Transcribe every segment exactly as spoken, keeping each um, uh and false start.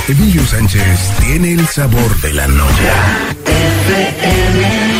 Emilio Sánchez tiene el sabor de la noche. F M.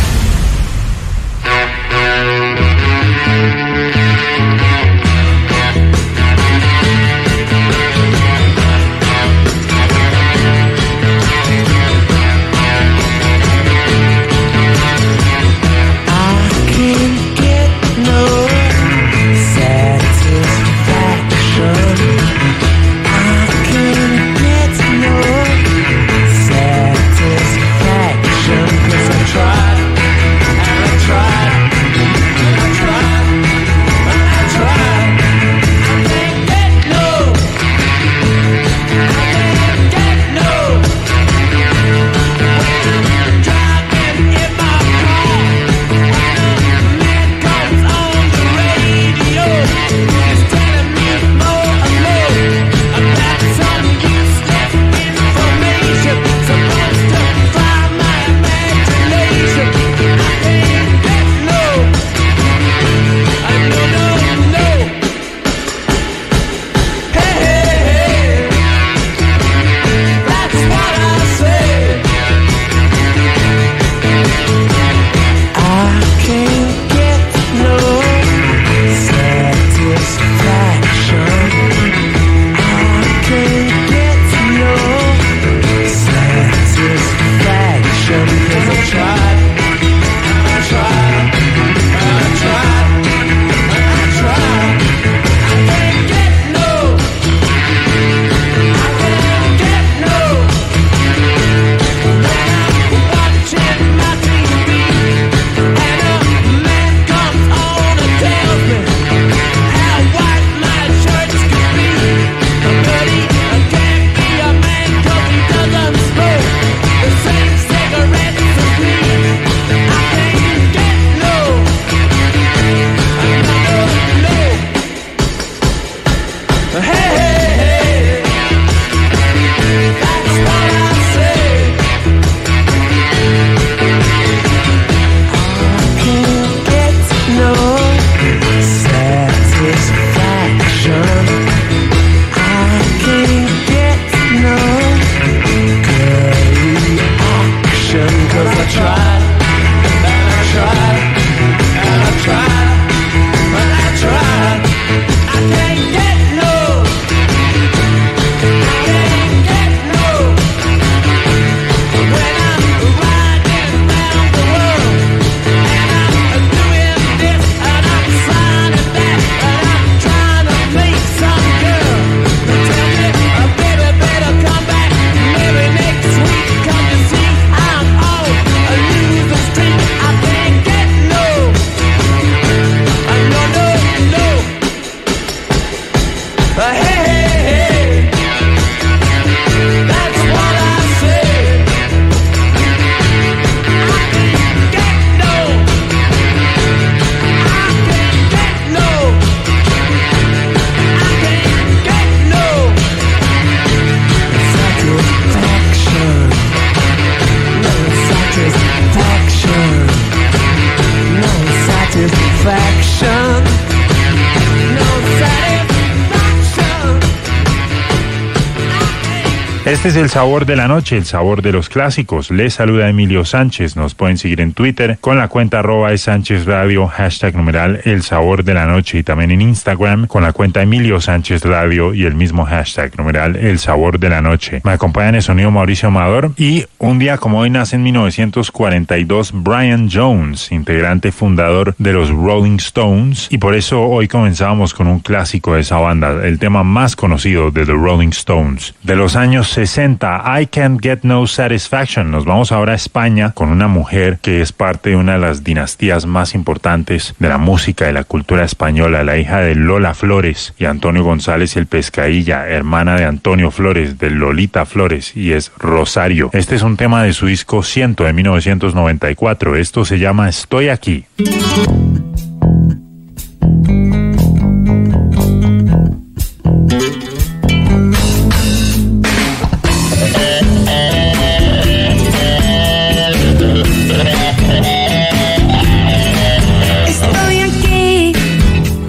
Este es el sabor de la noche, el sabor de los clásicos. Les saluda Emilio Sánchez. Nos pueden seguir en Twitter con la cuenta arroba de Sánchez Radio, hashtag numeral el sabor de la noche, y también en Instagram con la cuenta Emilio Sánchez Radio y el mismo hashtag numeral el sabor de la noche. Me acompaña en el sonido Mauricio Amador, y un día como hoy nace en mil novecientos cuarenta y dos Brian Jones, integrante fundador de los Rolling Stones, y por eso hoy comenzábamos con un clásico de esa banda, el tema más conocido de The Rolling Stones. De los años sesenta, I Can't Get No Satisfaction. Nos vamos ahora a España con una mujer que es parte de una de las dinastías más importantes de la música, de la cultura española, la hija de Lola Flores y Antonio González el Pescadilla, hermana de Antonio Flores, de Lolita Flores, y es Rosario. Este es un tema de su disco Ciento de mil novecientos noventa y cuatro. Esto se llama Estoy Aquí.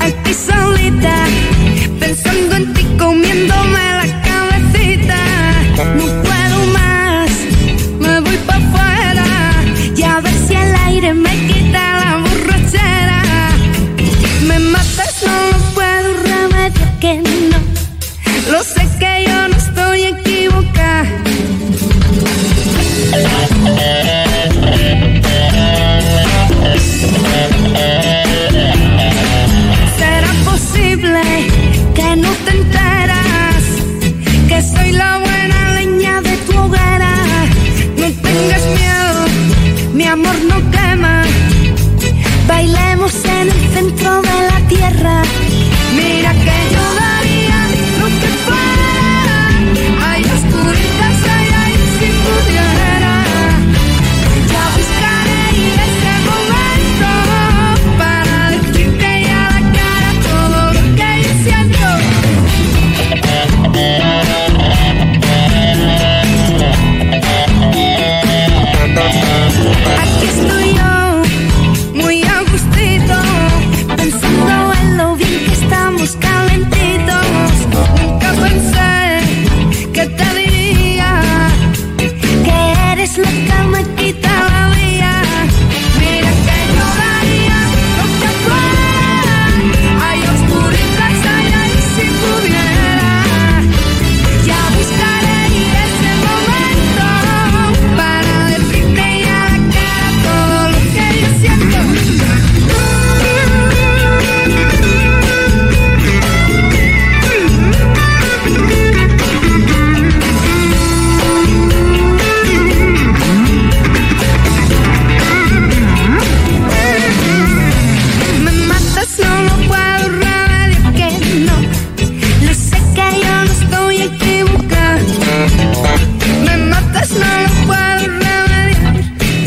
Pensando en ti, comiéndome la cabecita. Lo sé que yo no estoy equivocada. ¿Será posible que no te enteras que soy la buena leña de tu hoguera? No tengas miedo, mi amor no quema. Bailemos en el centro de la tierra. Mira que yo daría lo que fuera. Hay oscuritas, ay, ay, si pudiera. Ya buscaré ese momento para decirte ya la cara todo lo que yo siento. Aquí estoy yo, muy a gustito, pensando en lo bien que estamos calentitos. Nunca pensé que te diría que eres la que me quita la vida. Mira que yo daría lo que fuera. Hay oscuritas, ay, ay, si pudiera. Ya buscaré ese momento para decirte ya la cara todo lo que yo siento. Me matas, no lo puedo remediar, que no. Lo sé que yo no estoy equivocada. Me matas, no lo puedo remediar.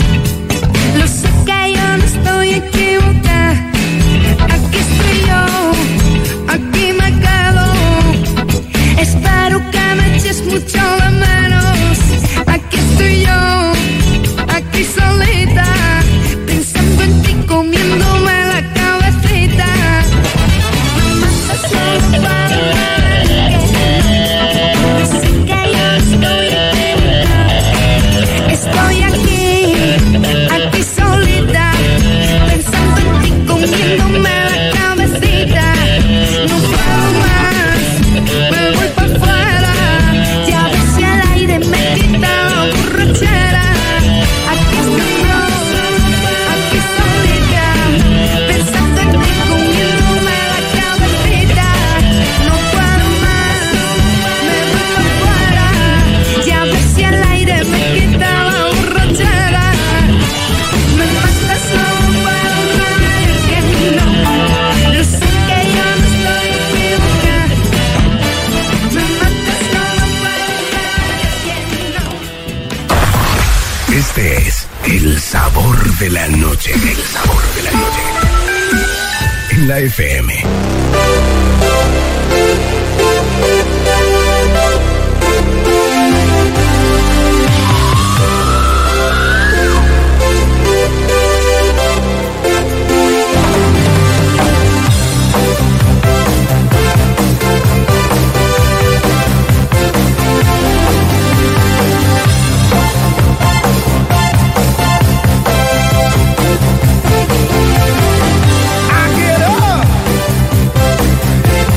Lo sé que yo no estoy equivocada. Aquí estoy yo, aquí me quedo. Espero que me eches mucho de menos. Aquí estoy yo, aquí solita, pensando en ti, comiéndome la cabecita. Me matas, no lo puedo remediar. Lo sé que yo no estoy equivocada. Estoy aquí, aquí solita, pensando en ti, comiéndome la cabecita. No puedo más, me voy para afuera. Ya ves si el aire me quita la borrachera. Aquí estoy yo, aquí solita, pensando en ti, comiéndome la cabecita. No puedo más, me voy para afuera. Ya ves si el aire me quita la borrachera. Me matas, no puedo remediar que no. Lo sé que yo no estoy equivocada. Me matas, no puedo remediar que no. Este es el sabor de la noche. El sabor de la noche. En la F M. I get up.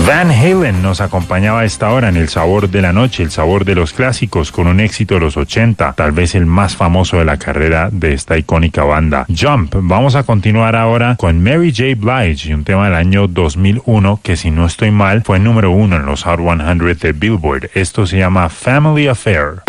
Van Halen nos acompañaba a esta hora en El Sabor de la Noche, el sabor de los clásicos, con un éxito de los ochenta, tal vez el más famoso de la carrera de esta icónica banda, Jump. Vamos a continuar ahora con Mary J. Blige y un tema del año dos mil uno que, si no estoy mal, fue número uno en los Hot cien de Billboard. Esto se llama Family Affair.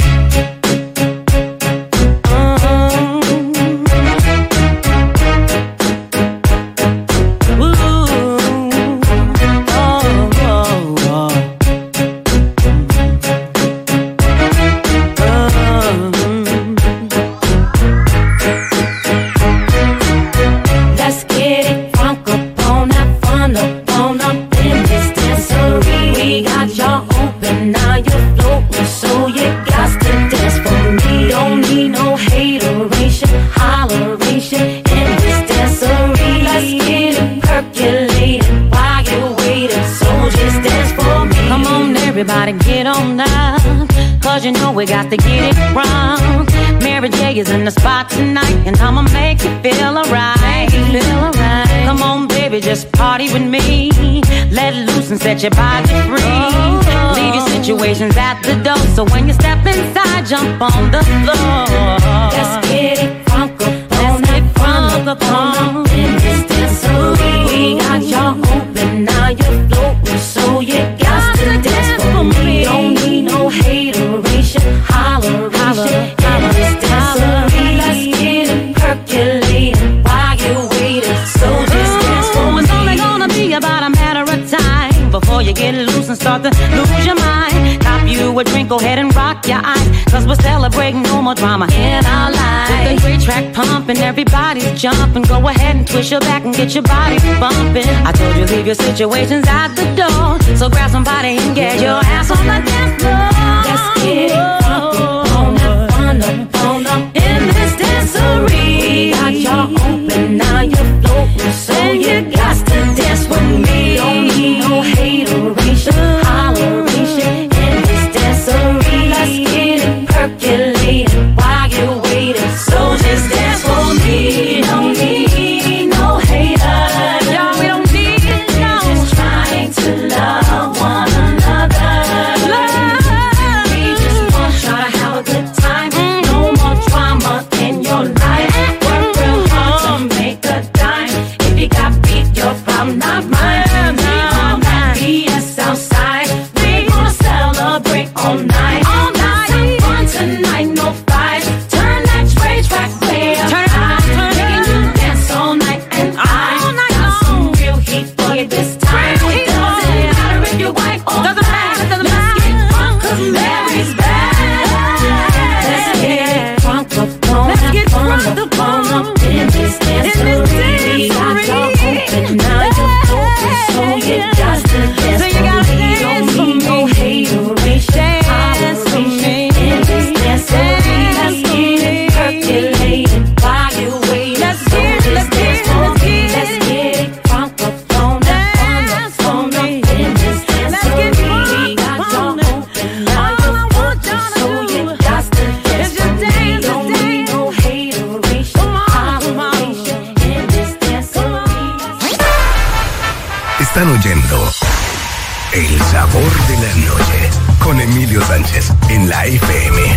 Everybody get on up, cause you know we got to get it wrong. Mary J is in the spot tonight, and I'ma make you feel alright. Feel alright. Come on, baby, just party with me. Let loose and set your body free. Oh. Leave your situations at the door, so when you step inside, jump on the floor. Let's get it crunk up on that front up on in this dancery. We got y'all open, now you're floating, so you got to dance for me. Don't need no hateration, holleration in this dancery. Let's get it percolating while you're waiting, so just dance for me. It's only gonna be about a matter of time before you get loose and start to lose your mind. Cop you a drink, go ahead and rock your eyes, cause we're celebrating no more drama in our lives. With the great track pumping, everybody's jumping. Go ahead and twist your back and get your body bumping. I told you leave your situations at the door, so grab somebody and get your ass on the dance floor. Let's get it crunk on that fun up, on up in this dancery. Got y'all open, now you're floating, so you got to dance with me. Don't need no hateration, holleration in this dancery. Let's get it percolating while you're waiting, so just dance for me. Don't need no haters, y'all, we don't need it, no. Just trying to love one another. Love. We just want y'all to have a good time. No more drama in your life. Work real hard to make a dime. If you got beat, your problem not mine. We on that B S outside. We gonna celebrate all night. All night. Have fun tonight, no fight. Turn that tray track way up high. Making you dance all night, and I got some real heat for you this time. It doesn't matter if you're white or black. Let's get crunk, cause Mary's back. Let's get crunk up on that fun up on up in this dancery. We got y'all open, now you're open, so you got to dance for me. Don't need no hateration, holleration in this dancery. Let's get it percolating while you're waiting, so just dance for me. Let's get it crunk up on that fun up on up in this dancery. We got y'all open, now you're open, so you got to dance for me. Don't need no hateration, holleration in this dancery. Están oyendo El Sabor de la Noche con Emilio Sánchez en la F M.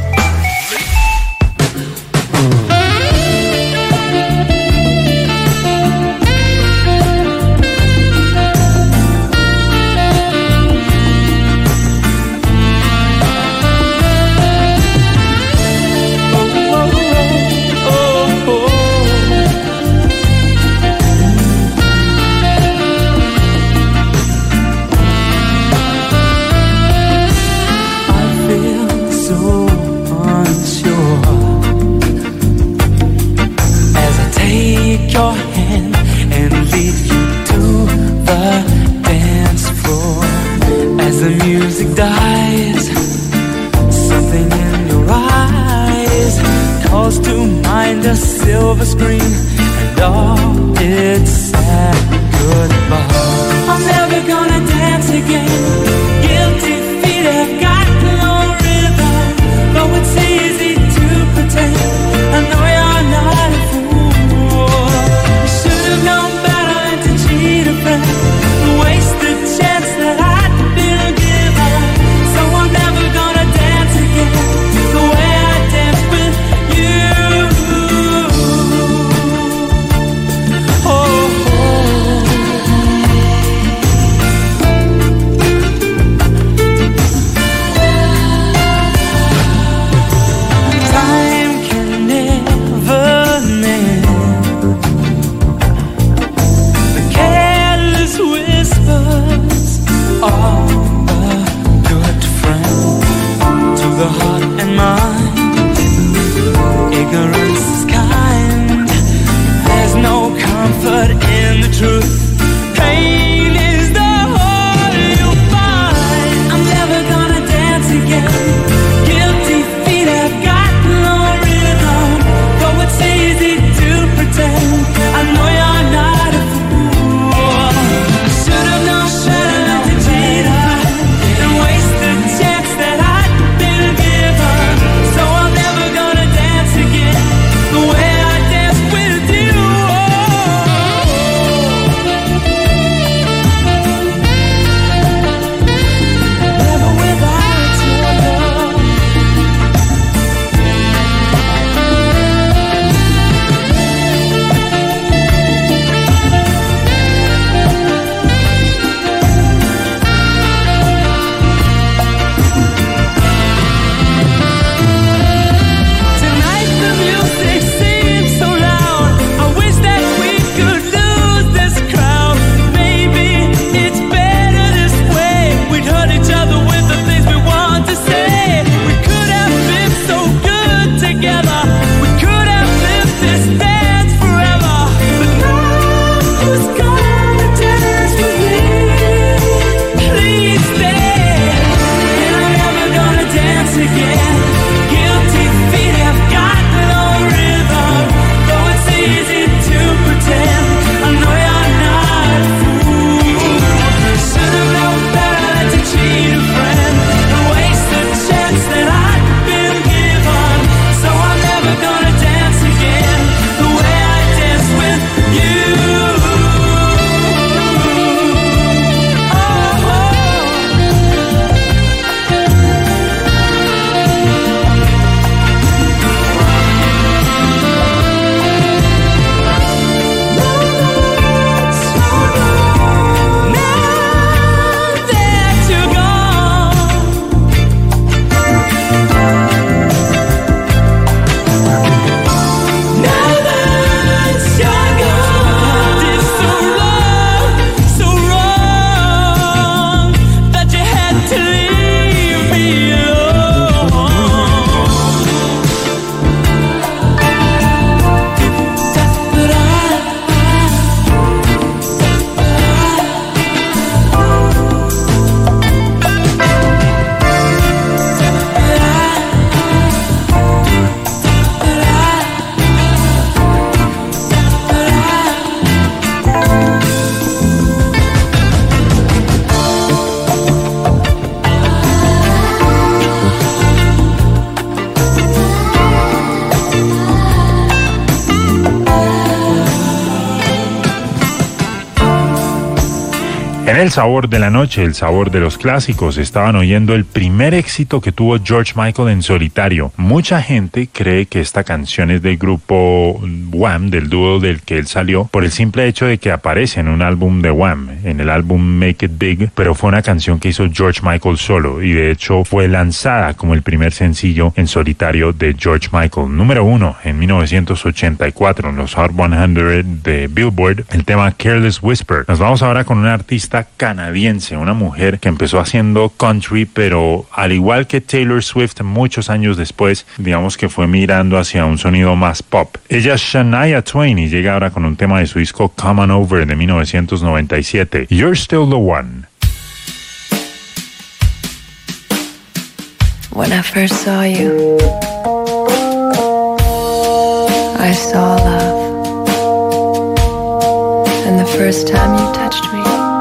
Your hand and lead you to the dance floor. As the music dies, something in your eyes calls to mind a silver screen and all its sad goodbye. I'm never gonna dance again. Guilty feet have got no rhythm, though it's easy to pretend. I know you're not a fool. Waste the chance En el sabor de la noche, el sabor de los clásicos, estaban oyendo el primer éxito que tuvo George Michael en solitario. Mucha gente cree que esta canción es del grupo Wham, del dúo del que él salió, por el simple hecho de que aparece en un álbum de Wham, en el álbum Make It Big, pero fue una canción que hizo George Michael solo y de hecho fue lanzada como el primer sencillo en solitario de George Michael. Número uno en mil novecientos ochenta y cuatro en los Hot cien de Billboard, el tema Careless Whisper. Nos vamos ahora con una artista canadiense, una mujer que empezó haciendo country, pero al igual que Taylor Swift, muchos años después, digamos que fue mirando hacia un sonido más pop. Ella es Shania Twain y llega ahora con un tema de su disco Come On Over de mil novecientos noventa y siete, You're Still the One. When I first saw you, I saw love. And the first time you touched me,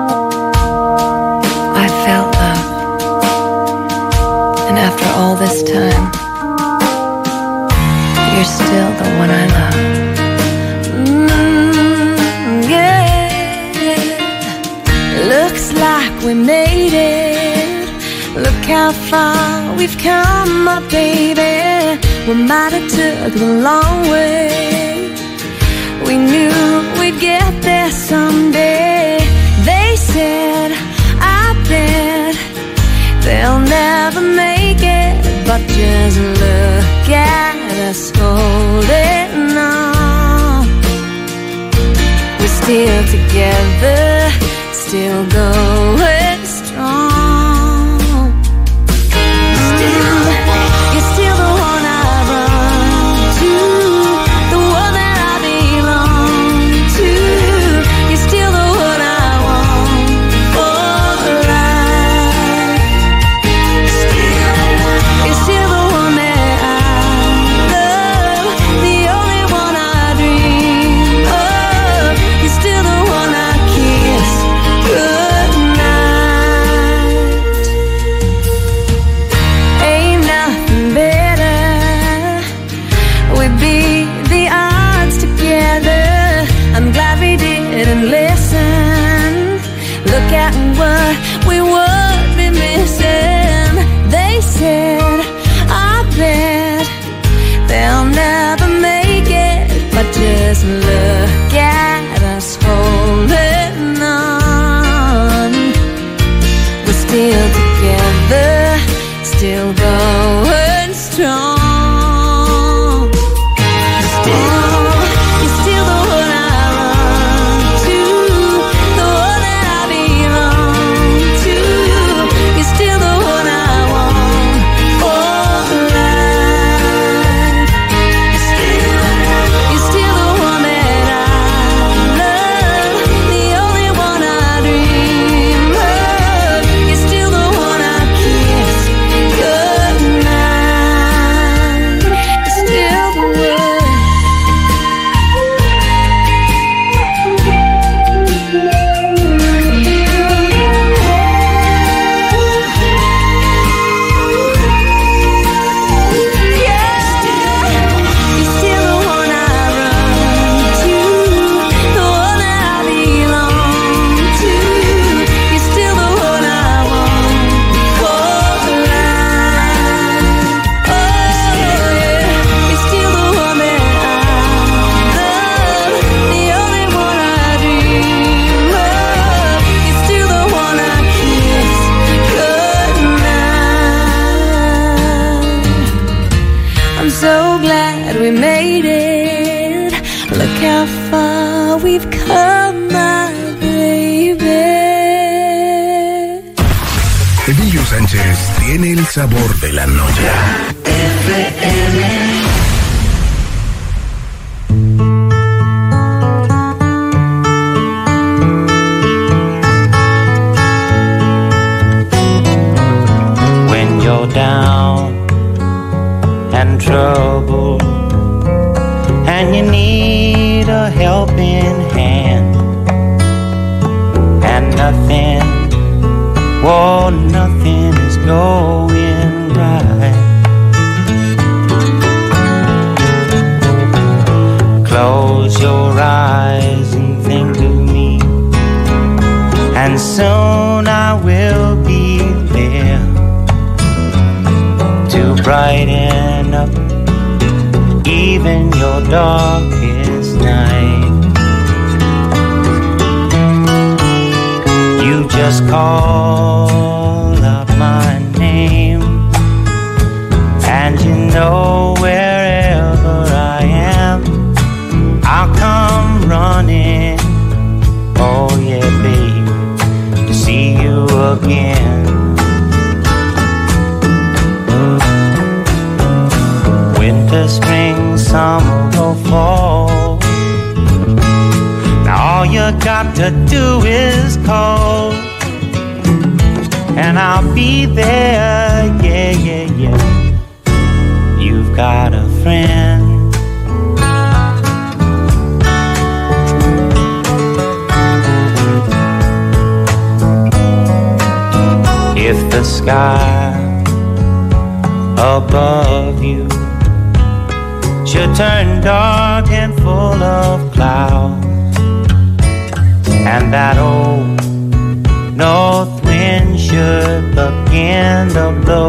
I felt love. And after all this time, you're still the one I love. Mm, yeah. Looks like we made it. Look how far we've come, my baby. We might have took the long way. We knew we'd get there someday. They said, I bet they'll never make it, but just look at us holding on. We're still together, still going strong. Still, you're still the one I run to, the one that I belong to. You're still the one I want for life. Still, you're still the one that I love, the only one I dream of. You're still the one I kiss goodnight. Ain't nothing better. We'd beat the odds together. I'm glad we didn't listen. Look at what we would be missing. They said, I bet they'll never make it, but just look at us holding on. We're still together, still going strong. Still, you're still the one I run to, the one that I belong to. You're still the one I want for life. Still, you're still the one that I love, the only one I dream of. You're still the one I kiss goodnight. You're still the one. You're still the one I run to, the one that I belong to. You're still the one I want for life. Oh yeah, you're still the one that I love, the only one I dream of. You're still the one I kiss goodnight. I'm so glad we made it. Look how far we've come, my baby. Emilio Sánchez tiene el sabor de la noche. When you're down and troubled and you need a helping hand and nothing, oh nothing is going right. and soon I will be there to brighten up even your darkest night. You just call out my name, and you know wherever I am, I'll come running. Oh yeah, baby, to see you again. Winter, spring, summer or fall, now all you got to do is call, and I'll be there, yeah, yeah, yeah. You've got a friend. If the sky above you should turn dark and full of clouds, and that old north wind should begin to blow,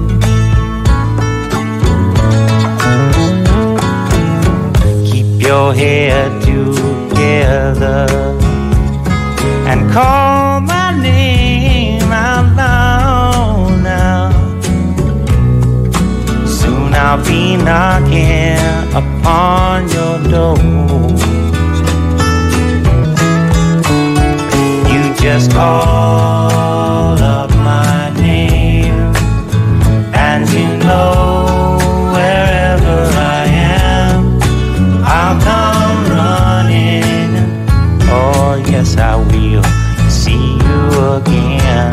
keep your head together and call my name out loud now. Soon I'll be knocking upon your door. You just call up my name, and you know wherever I am, I'll come running. Oh yes, I will see you again.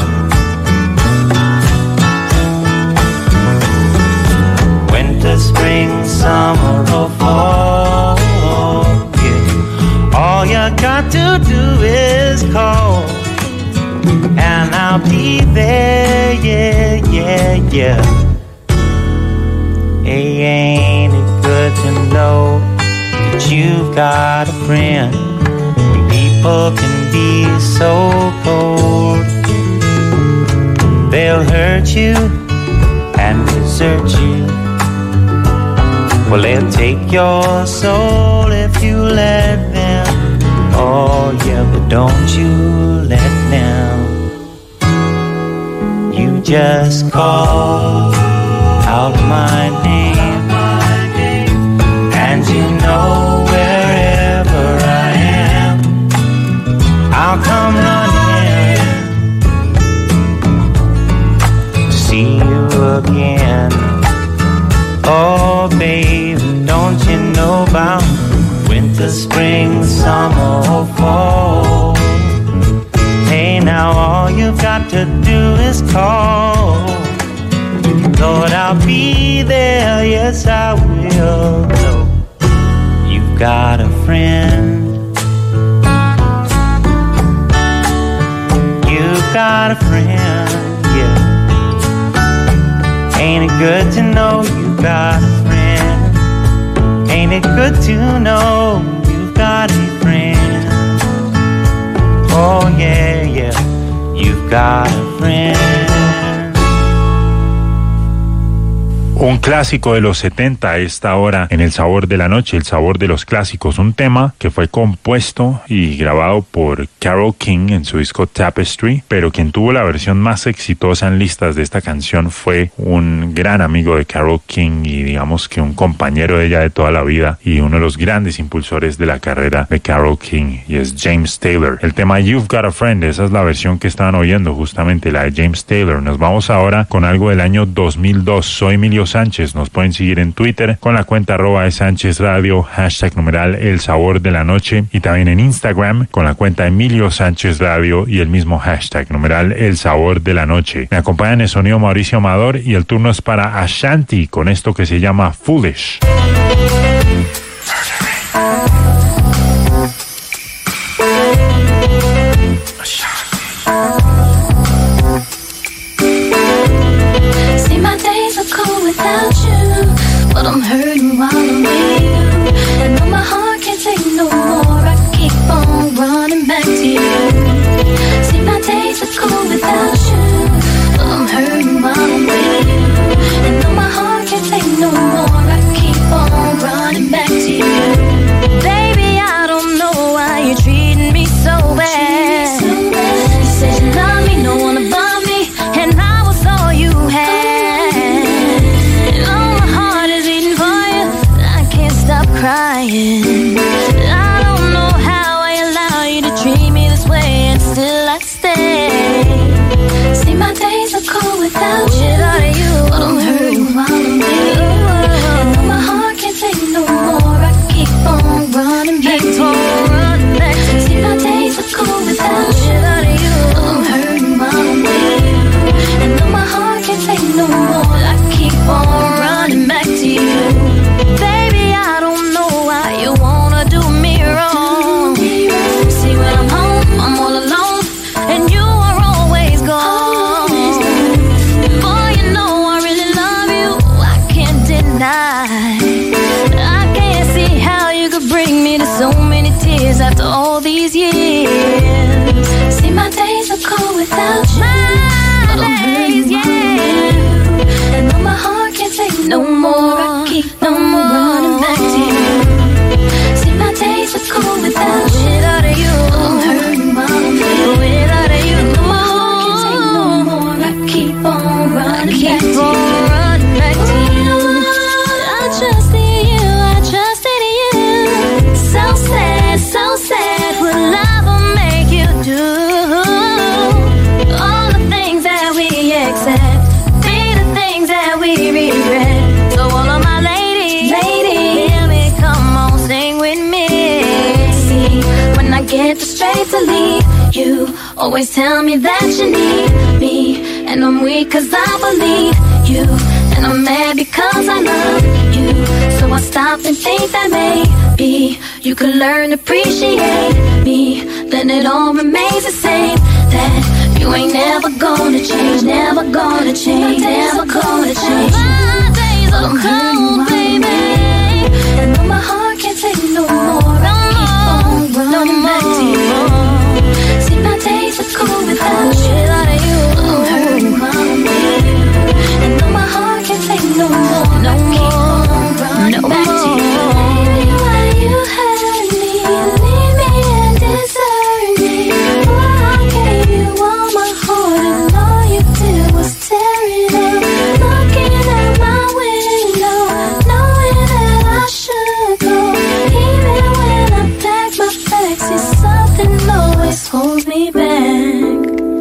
Winter, spring, summer or fall, yeah. All you got to do is call, and I'll be there, yeah, yeah, yeah. Hey, ain't it good to know that you've got a friend? When people can be so cold, they'll hurt you and desert you. Well, they'll take your soul if you let them. Oh yeah, but don't you let them. You just call out my name, and you know wherever I am, I'll come running to see you again. Oh baby, don't you know about winter, spring, summer or fall? Hey, now all you've got to do is call. Lord, I'll be there, yes I will. No, you've got a friend. You've got a friend, yeah. Ain't it good to know you've got a friend? Ain't it good to know you've got a friend? Oh yeah, yeah, you've got a friend. Un clásico de los setenta a esta hora en El Sabor de la Noche, El Sabor de los Clásicos, un tema que fue compuesto y grabado por Carole King en su disco Tapestry, pero quien tuvo la versión más exitosa en listas de esta canción fue un gran amigo de Carole King y digamos que un compañero de ella de toda la vida y uno de los grandes impulsores de la carrera de Carole King, y es James Taylor. El tema You've Got a Friend, esa es la versión que estaban oyendo, justamente la de James Taylor. Nos vamos ahora con algo del año dos mil dos. Soy Emilio Sánchez, nos pueden seguir en Twitter con la cuenta arroba de Sánchez Radio, hashtag numeral El Sabor de la Noche, y también en Instagram con la cuenta Emilio Sánchez Radio y el mismo hashtag numeral El Sabor de la Noche. Me acompaña en el sonido Mauricio Amador y el turno es para Ashanti con esto que se llama Foolish. See, my days are cold without you, but I'm hurting while I'm with you. And though my heart can't take no more, I keep on running back to you. See, my still I stay. See, my days are cold without you. Without you, but I'm hurting while I'm with you. And though my heart can't take no more, I keep on running back to you. See, my days are cold without you. Without you, but I'm hurting while I'm with you. And though my heart can't take no more, I keep on running back to you. Baby, I don't know why you wanna do me wrong. See, when I'm home, I'm all alone, and you are always gone. Boy, you know I really love you, I can't deny. I can't see how you could bring me to so many tears after all these years. See, my days are cold without you. My days, yeah. And though my heart can't take no more, I keep on running back to you. See, my days are cold without you. Without you, I'm hurting while I'm with you. Without you, and though my heart can't take no more, I keep on running back to you. Running back to you. I trusted you, I trusted you. So sad, so sad, what love will make you do. All the things that we accept, be the things that we regret. So all of my ladies, ladies, hear me, come on, sing with me. See, when I get the strength to leave, you always tell me that you need me. And I'm weak cause I believe you, and I'm mad because I love you. So I stop and think that maybe you could learn to appreciate me. Then it all remains the same, that you ain't never gonna change, never gonna change, never gonna change. My days are cold, baby, and though my heart can't take no more, I keep on running back to you. See, my days are cold without you. I'm hurting while I'm with you. And though my heart can't take no more, no I keep on running no back more. To you. Baby, why you hurt me, leave me and desert me? Why I gave you all my heart and all you did was tear it up. Looking out my window, knowing that I should go. Even when I pack my bags, see, something always holds me back.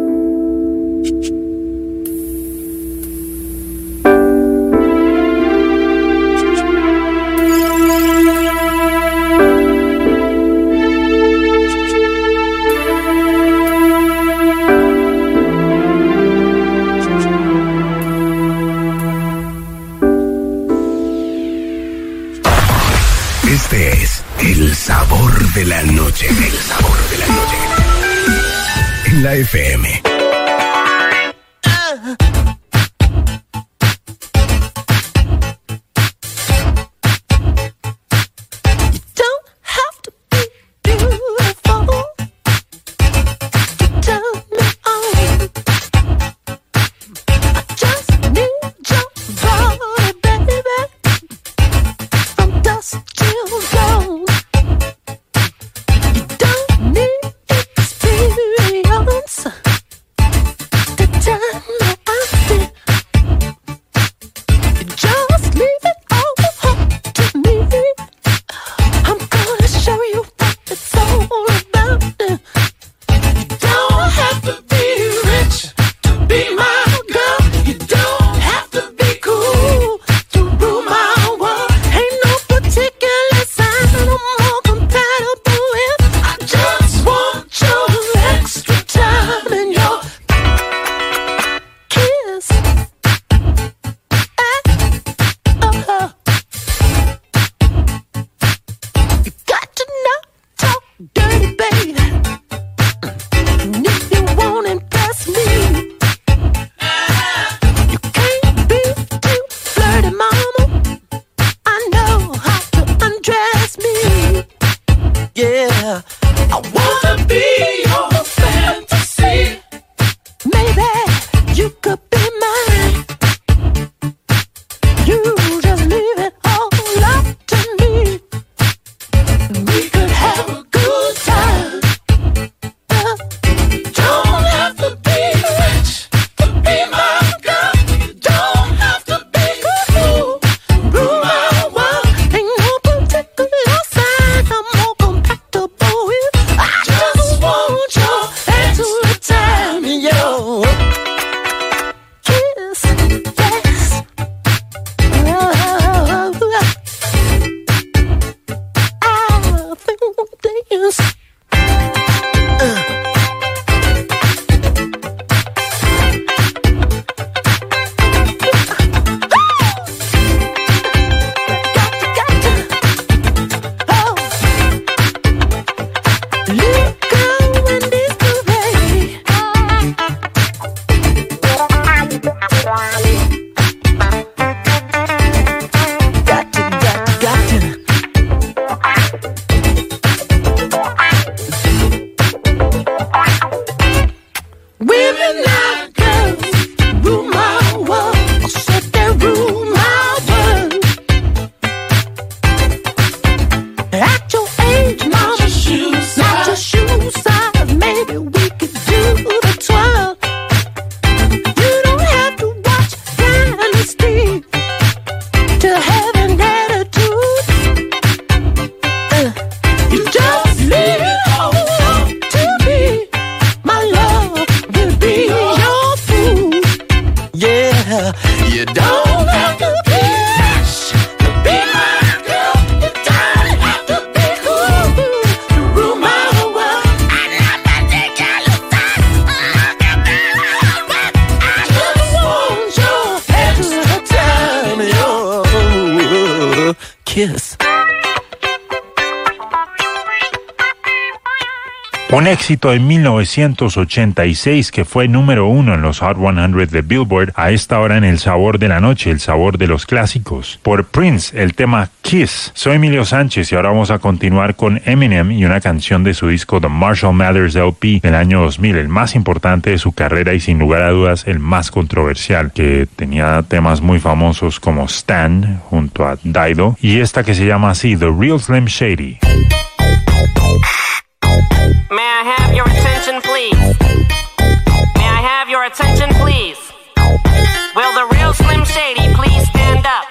Este es el sabor de la noche. El sabor de la noche. En la F M. kiss. Un éxito de mil novecientos ochenta y seis que fue número uno en los Hot cien de Billboard, a esta hora en El Sabor de la Noche, el sabor de los clásicos. Por Prince, el tema Kiss. Soy Emilio Sánchez y ahora vamos a continuar con Eminem y una canción de su disco The Marshall Mathers L P del año dos mil, el más importante de su carrera y sin lugar a dudas el más controversial, que tenía temas muy famosos como Stan junto a Dido y esta que se llama así, The Real Slim Shady. May I have your attention, please? May I have your attention, please? Will the real Slim Shady please stand up?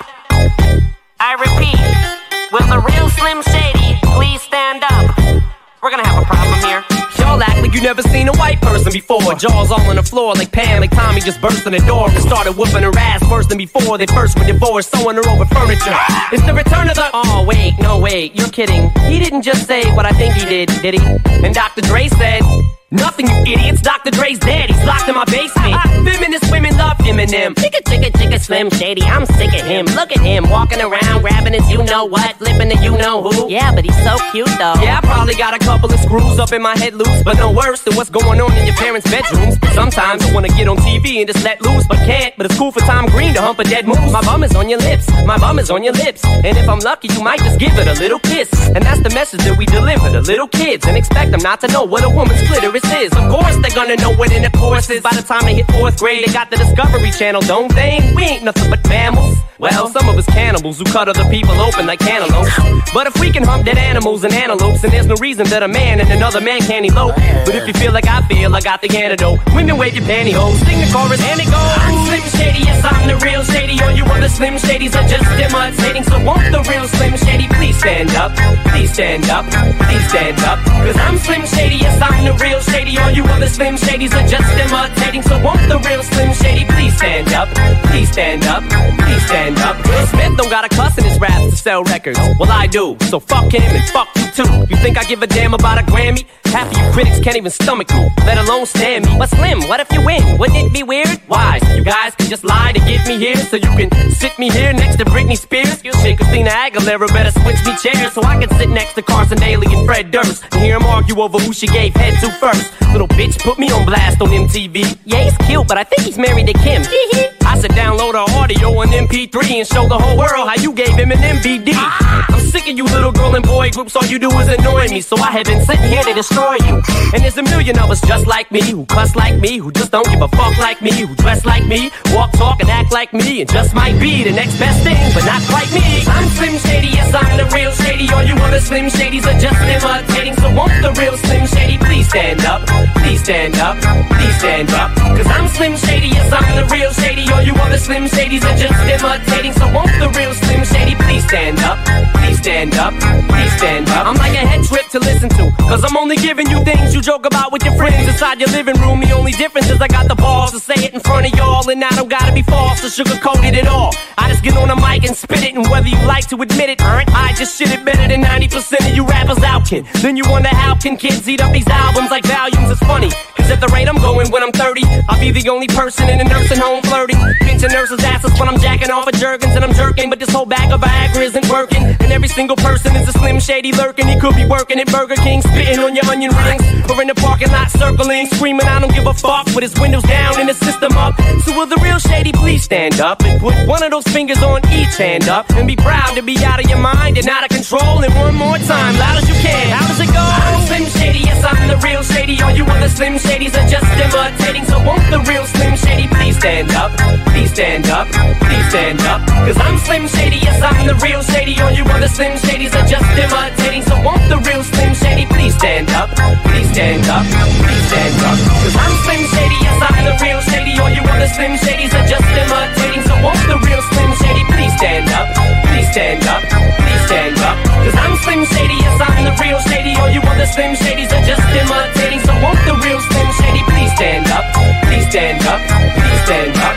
I repeat, will the real Slim Shady please stand up? We're gonna have a problem here. Y'all act like you never seen a white person before. Jaws all on the floor like Pam, like Tommy just burst in the door and started whooping her ass worse than before they first were divorced, sewing her over furniture. It's the return of the... Oh, wait, no, wait, you're kidding. He didn't just say what I think he did, did he? And Doctor Dre said... Nothing, you idiots. Doctor Dre's dead. He's locked in my basement. Feminist women love Eminem. Chicka, chicka, chicka, Slim Shady. I'm sick of him. Look at him walking around, grabbing his you-know-what, flipping the you-know-who. Yeah, but he's so cute, though. Yeah, I probably got a couple of screws up in my head loose, but no worse than what's going on in your parents' bedrooms. Sometimes I wanna get on T V and just let loose, but can't. But it's cool for Tom Green to hump a dead moose. My bum is on your lips. My bum is on your lips. And if I'm lucky, you might just give it a little kiss. And that's the message that we deliver to little kids, and expect them not to know what a woman's clitoris is. Of course they're gonna know what in the course is. By the time they hit fourth grade, they got the Discovery Channel, don't they? We ain't nothing but mammals. Well, some of us cannibals who cut other people open like cantaloupes. But if we can hump dead animals and antelopes, then there's no reason that a man and another man can't elope. But if you feel like I feel, I got the antidote. Women wave your pantyhose, sing the chorus and it goes. I'm Slim Shady, yes I'm the real Shady. All you other Slim Shadys are just imitating. So won't the real Slim Shady please stand up? Please stand up, please stand up. Cause I'm Slim Shady, yes I'm the real Shady. All you other Slim Shadys are just imitating. So won't the real Slim Shady please stand up? Please stand up, please stand up. Will Smith don't got a cuss in his raps to sell records. Well I do, so fuck him and fuck you too. You think I give a damn about a Grammy? Half of you critics can't even stomach me, let alone stand me. But Slim, what if you win? Wouldn't it be weird? Why? You guys can just lie to get me here, so you can sit me here next to Britney Spears. Shit, Christina Aguilera better switch me chairs so I can sit next to Carson Daly and Fred Durst and hear them argue over who she gave head to first. Little bitch put me on blast on M T V. Yeah, he's cute, but I think he's married to Kim. I said download our audio on M P three and show the whole world how you gave him an M V D. I'm sick of you little girl and boy groups, all you do is annoy me, so I have been sitting here to destroy you. And there's a million of us just like me, who cuss like me, who just don't give a fuck like me, who dress like me, walk, talk, and act like me, and just might be the next best thing, but not quite me. I'm Slim Shady, yes I'm the real Shady. All you other Slim Shadys are just imitating. So won't the real Slim Shady please stand up? Please stand up, please stand up. Cause I'm Slim Shady, yes I'm the real Shady. All you other Slim Shadys are just imitating. So won't the real Slim Shady please stand up? Please stand up, please stand up. I'm like a head trip to listen to, cause I'm only giving you things you joke about with your friends inside your living room. The only difference is I got the balls to say it in front of y'all, and I don't gotta be false or sugarcoated at all. I just get on a mic and spit it, and whether you like to admit it, I just shit it better than ninety percent of you rappers out, kid. Then you wonder how can kids eat up these albums like volumes. It's funny, cause at the rate I'm going when I'm thirty, I'll be the only person in a nursing home flirting, pinching nurses' asses when I'm jacking off of Jergens and I'm jerking. But this whole bag of Viagra isn't working, and every single person is a Slim Shady lurking. He could be working at Burger King, spitting on your onion rings, or in the parking lot circling, screaming I don't give a fuck with his windows down and his system up. So will the real Shady please stand up and put one of those fingers on each hand up and be proud to be out of your mind and out of control. And one more time, loud as you can. How does it go? I'm Slim Shady, yes I'm the real Shady. All you other Slim Shadys are just imitating. So won't the real Slim Shady please stand up? Please stand up, please stand up. Cause I'm Slim Shady, yes I'm the real Shady. All you other Slim Shadys are just imitating. So won't the real Slim Shady please stand up? Please stand up, please stand up. Cause I'm Slim Shady, yes I'm the real Shady. All you other Slim Shadys are just imitating. So won't the real Slim Shady please stand up? Please stand up, please stand up. Cause I'm Slim Shady, yes I'm the real Shady. All you other Slim Shadys are just imitating. So won't the real Slim Shady please stand up? Please stand up, please stand up.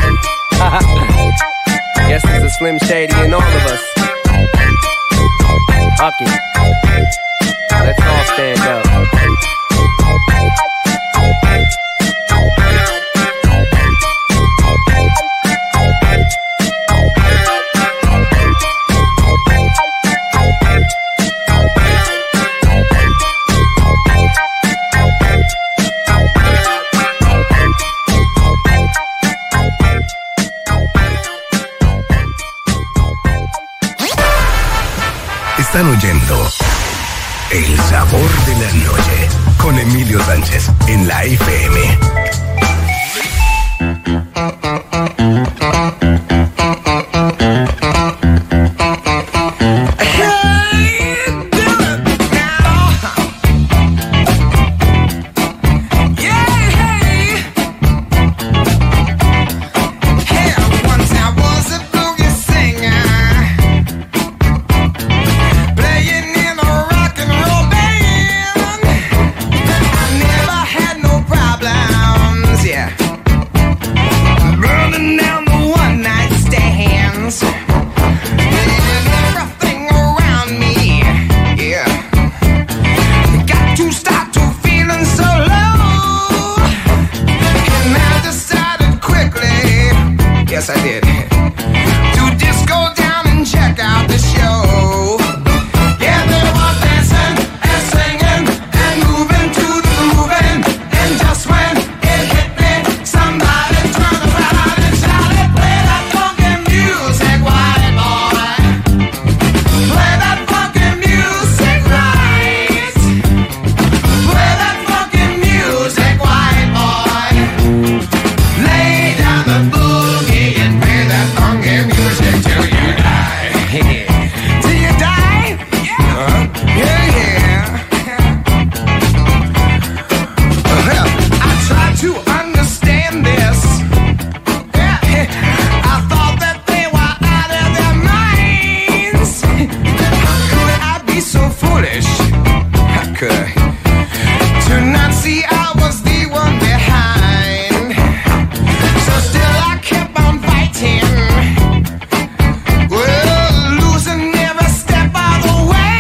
Guess there's a Slim Shady in all of us. Fuck it. Let's all stand up. la noche con Emilio Sánchez en la F M. Yes, I did. To just go down and check out the show. Yeah, they were dancing and singing and moving to the grooving. And just when it hit me, somebody turned around and shouted, "Play that funky music, white boy. Play that funky music right. Play that funky music, white boy. Lay down the boogie and play that funky music till you die." Till you die? Yeah. Yeah, yeah. Well, I tried to understand this. Yeah. I thought that they were out of their minds. How could I be so foolish? How could I? To not see I was the one behind. So still I kept on fighting. Well, losing every step of the way.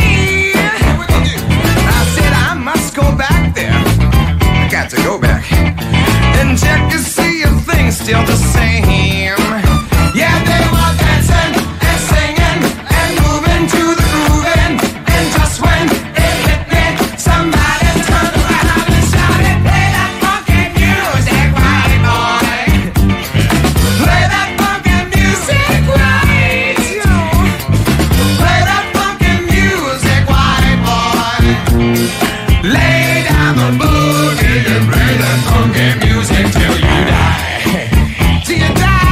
I said I must go back there. I got to go back and check to see if things still the same. Yeah, they were dancing and singing and moving to the grooving. And just when it hit me, somebody turned around and shouted, "Play that funky music, white boy. Play that funky music right. Play that funky music, white boy. Lay down the boogie and play that funky music till you die." Till you die.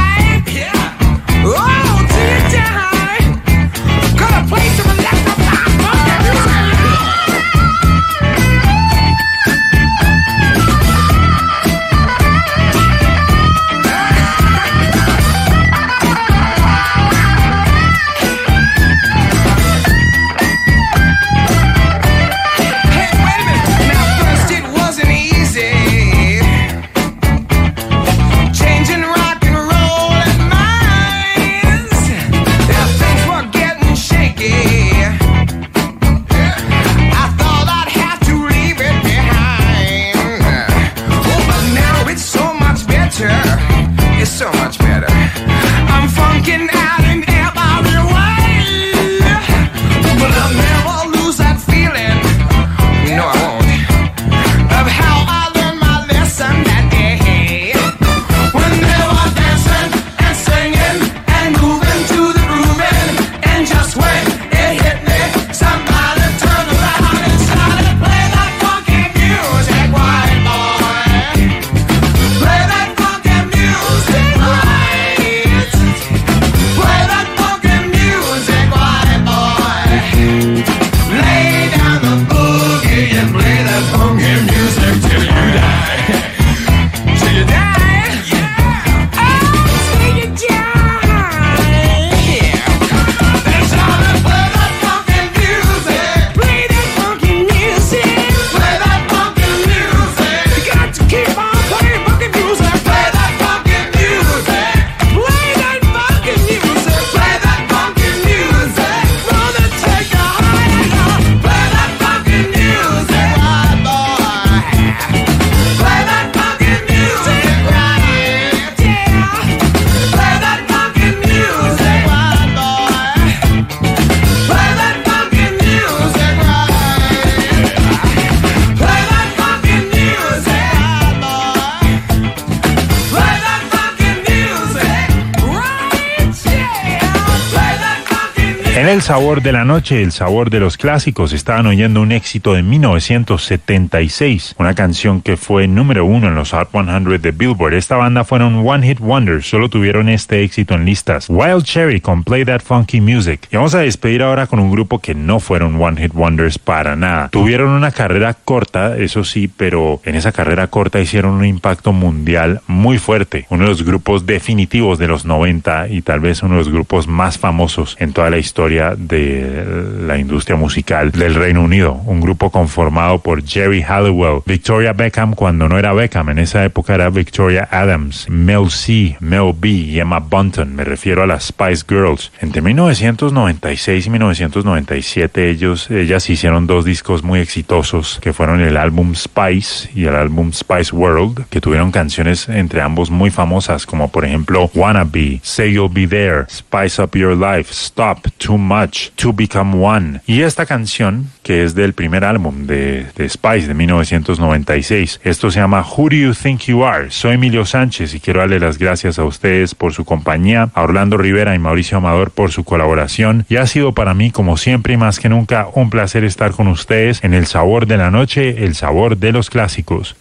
En el sabor de la noche, el sabor de los clásicos, estaban oyendo un éxito de mil novecientos setenta y seis, una canción que fue número uno en los Hot cien de Billboard. Esta banda fueron One Hit Wonders, solo tuvieron este éxito en listas. Wild Cherry con Play That Funky Music. Y vamos a despedir ahora con un grupo que no fueron One Hit Wonders para nada. Tuvieron una carrera corta, eso sí, pero en esa carrera corta hicieron un impacto mundial muy fuerte. Uno de los grupos definitivos de los noventa y tal vez uno de los grupos más famosos en toda la historia de la industria musical del Reino Unido. Un grupo conformado por Jerry Halliwell, Victoria Beckham cuando no era Beckham, en esa época era Victoria Adams, Mel C, Mel B y Emma Bunton. Me refiero a las Spice Girls. Entre mil novecientos noventa y seis y mil novecientos noventa y siete ellos, ellas hicieron dos discos muy exitosos que fueron el álbum Spice y el álbum Spice World, que tuvieron canciones entre ambos muy famosas como por ejemplo Wannabe, Say You'll Be There, Spice Up Your Life, Stop, Too Much, To Become One. Y esta canción, que es del primer álbum de, de Spice de mil novecientos noventa y seis, esto se llama Who Do You Think You Are? Soy Emilio Sánchez y quiero darle las gracias a ustedes por su compañía, a Orlando Rivera y Mauricio Amador por su colaboración, y ha sido para mí como siempre y más que nunca un placer estar con ustedes en el sabor de la noche, el sabor de los clásicos.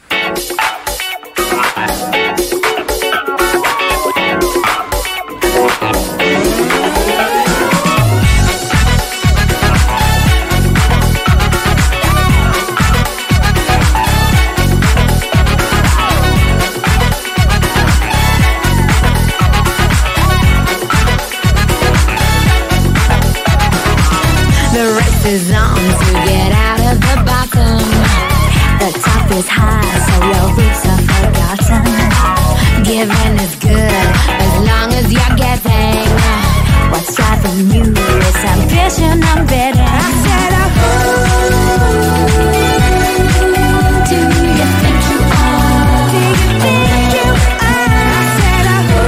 Is on to get out of the bottom. The top is high, so your roots are forgotten. Giving is good as long as you're getting. What's driving you is ambition and bidding. I said, oh, do you think you are? Do you think you are? I said,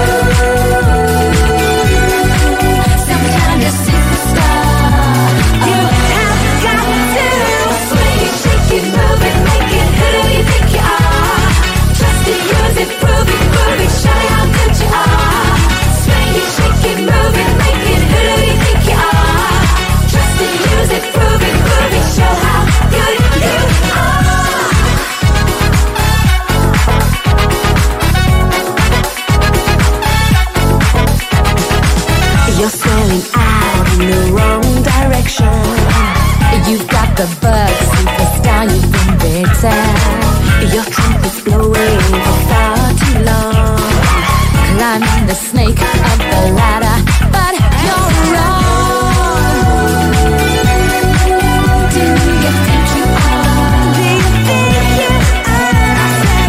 oh, some kind of superstar. Keep moving, make it, who do you think you are? Trust to use it, prove it, prove it, show you how good you are. Swing it, shake it, move it, make it, who do you think you are? Trust to use it, prove it, prove it, show how good you are. You're staring out in the wrong direction. You've got the bug, superstar, you've been bitten. Your trumpet's blowing for far too long. Climbing the snake of the ladder, but you're wrong. Do you think you are? Do you think you are? I said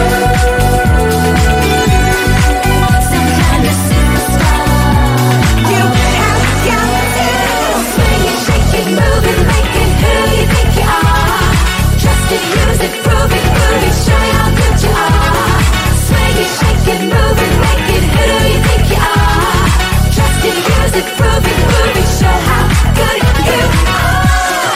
I some kind of superstar. You have got to swing it, shake it, move it, make it. Who do you think you are? Trust it, use it, prove it, prove it, show you how good you are. Swing it, shake it, move it, make it. Who do you think you are? Trust it, use it, prove it, prove it, show how good you are.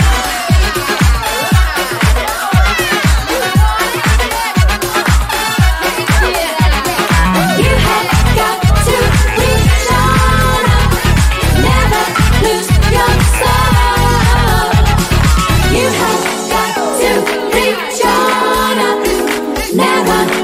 You have got to reach on up, never lose your soul. You have got to reach on up, never